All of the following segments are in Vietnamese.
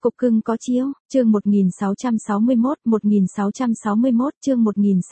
Cục cưng có chiếu, chương 1661, chương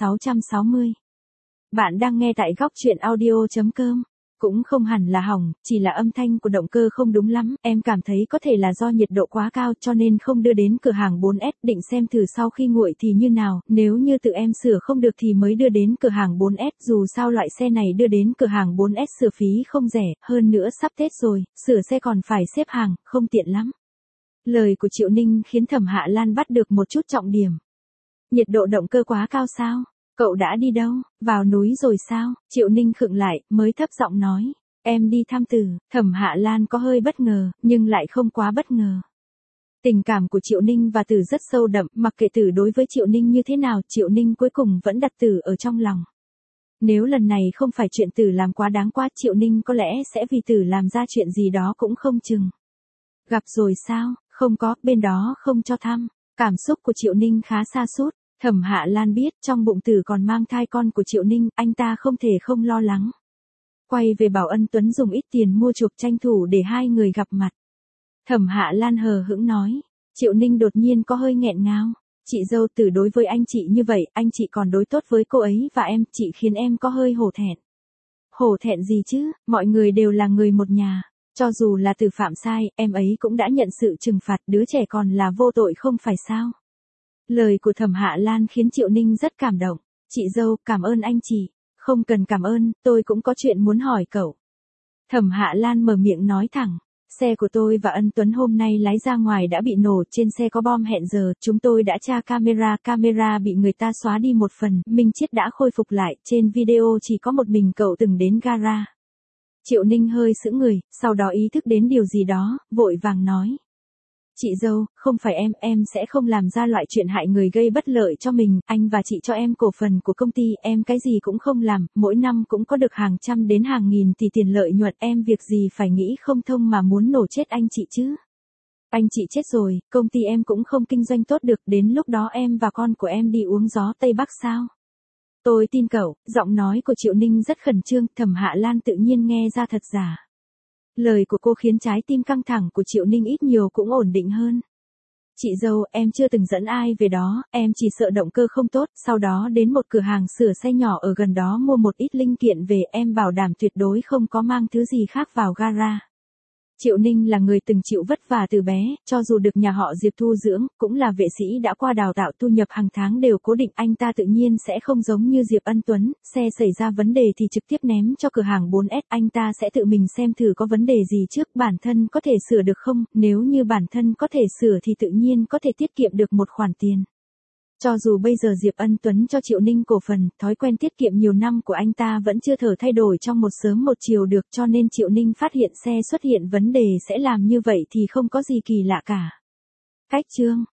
1660. Bạn đang nghe tại góc truyện audio.com. Cũng không hẳn là hỏng, chỉ là âm thanh của động cơ không đúng lắm, em cảm thấy có thể là do nhiệt độ quá cao cho nên không đưa đến cửa hàng 4S, định xem thử sau khi nguội thì như nào, nếu như tự em sửa không được thì mới đưa đến cửa hàng 4S, dù sao loại xe này đưa đến cửa hàng 4S sửa phí không rẻ, hơn nữa sắp Tết rồi, sửa xe còn phải xếp hàng, không tiện lắm. Lời của Triệu Ninh khiến Thẩm Hạ Lan bắt được một chút trọng điểm. Nhiệt độ động cơ quá cao sao? Cậu đã đi đâu? Vào núi rồi sao? Triệu Ninh khựng lại, mới thấp giọng nói. Em đi thăm Tử. Thẩm Hạ Lan có hơi bất ngờ, nhưng lại không quá bất ngờ. Tình cảm của Triệu Ninh và Tử rất sâu đậm, mặc kệ Tử đối với Triệu Ninh như thế nào, Triệu Ninh cuối cùng vẫn đặt Tử ở trong lòng. Nếu lần này không phải chuyện Tử làm quá đáng quá, Triệu Ninh có lẽ sẽ vì Tử làm ra chuyện gì đó cũng không chừng. Gặp rồi sao? Không có, bên đó không cho thăm. Cảm xúc của Triệu Ninh khá sa sút. Thẩm Hạ Lan biết trong bụng Tử còn mang thai con của Triệu Ninh, anh ta không thể không lo lắng. Quay về bảo Ân Tuấn dùng ít tiền mua chuộc tranh thủ để hai người gặp mặt. Thẩm Hạ Lan hờ hững nói. Triệu Ninh đột nhiên có hơi nghẹn ngào. Chị dâu Tử đối với anh chị như vậy, anh chị còn đối tốt với cô ấy và em, chị khiến em có hơi hổ thẹn. Hổ thẹn gì chứ, mọi người đều là người một nhà. Cho dù là Tử phạm sai, em ấy cũng đã nhận sự trừng phạt, đứa trẻ còn là vô tội không phải sao. Lời của Thẩm Hạ Lan khiến Triệu Ninh rất cảm động. Chị dâu, cảm ơn anh chị. Không cần cảm ơn, tôi cũng có chuyện muốn hỏi cậu. Thẩm Hạ Lan mở miệng nói thẳng. Xe của tôi và Ân Tuấn hôm nay lái ra ngoài đã bị nổ, trên xe có bom hẹn giờ, chúng tôi đã tra camera bị người ta xóa đi một phần, Minh Chiết đã khôi phục lại, trên video chỉ có một mình cậu từng đến gara. Triệu Ninh hơi sững người, sau đó ý thức đến điều gì đó, vội vàng nói. Chị dâu, không phải em sẽ không làm ra loại chuyện hại người gây bất lợi cho mình, anh và chị cho em cổ phần của công ty, em cái gì cũng không làm, mỗi năm cũng có được hàng trăm đến hàng nghìn tỷ tiền lợi nhuận, em việc gì phải nghĩ không thông mà muốn nổ chết anh chị chứ. Anh chị chết rồi, công ty em cũng không kinh doanh tốt được, đến lúc đó em và con của em đi uống gió Tây Bắc sao? Tôi tin cậu, giọng nói của Triệu Ninh rất khẩn trương, Thẩm Hạ Lan tự nhiên nghe ra thật giả. Lời của cô khiến trái tim căng thẳng của Triệu Ninh ít nhiều cũng ổn định hơn. Chị dâu, em chưa từng dẫn ai về đó, em chỉ sợ động cơ không tốt, sau đó đến một cửa hàng sửa xe nhỏ ở gần đó mua một ít linh kiện về, em bảo đảm tuyệt đối không có mang thứ gì khác vào gara. Triệu Ninh là người từng chịu vất vả từ bé, cho dù được nhà họ Diệp thu dưỡng, cũng là vệ sĩ đã qua đào tạo, thu nhập hàng tháng đều cố định, anh ta tự nhiên sẽ không giống như Diệp Ân Tuấn, xe xảy ra vấn đề thì trực tiếp ném cho cửa hàng 4S, anh ta sẽ tự mình xem thử có vấn đề gì trước, bản thân có thể sửa được không, nếu như bản thân có thể sửa thì tự nhiên có thể tiết kiệm được một khoản tiền. Cho dù bây giờ Diệp Ân Tuấn cho Triệu Ninh cổ phần, thói quen tiết kiệm nhiều năm của anh ta vẫn chưa thể thay đổi trong một sớm một chiều được, cho nên Triệu Ninh phát hiện xe xuất hiện vấn đề sẽ làm như vậy thì không có gì kỳ lạ cả. Cách chương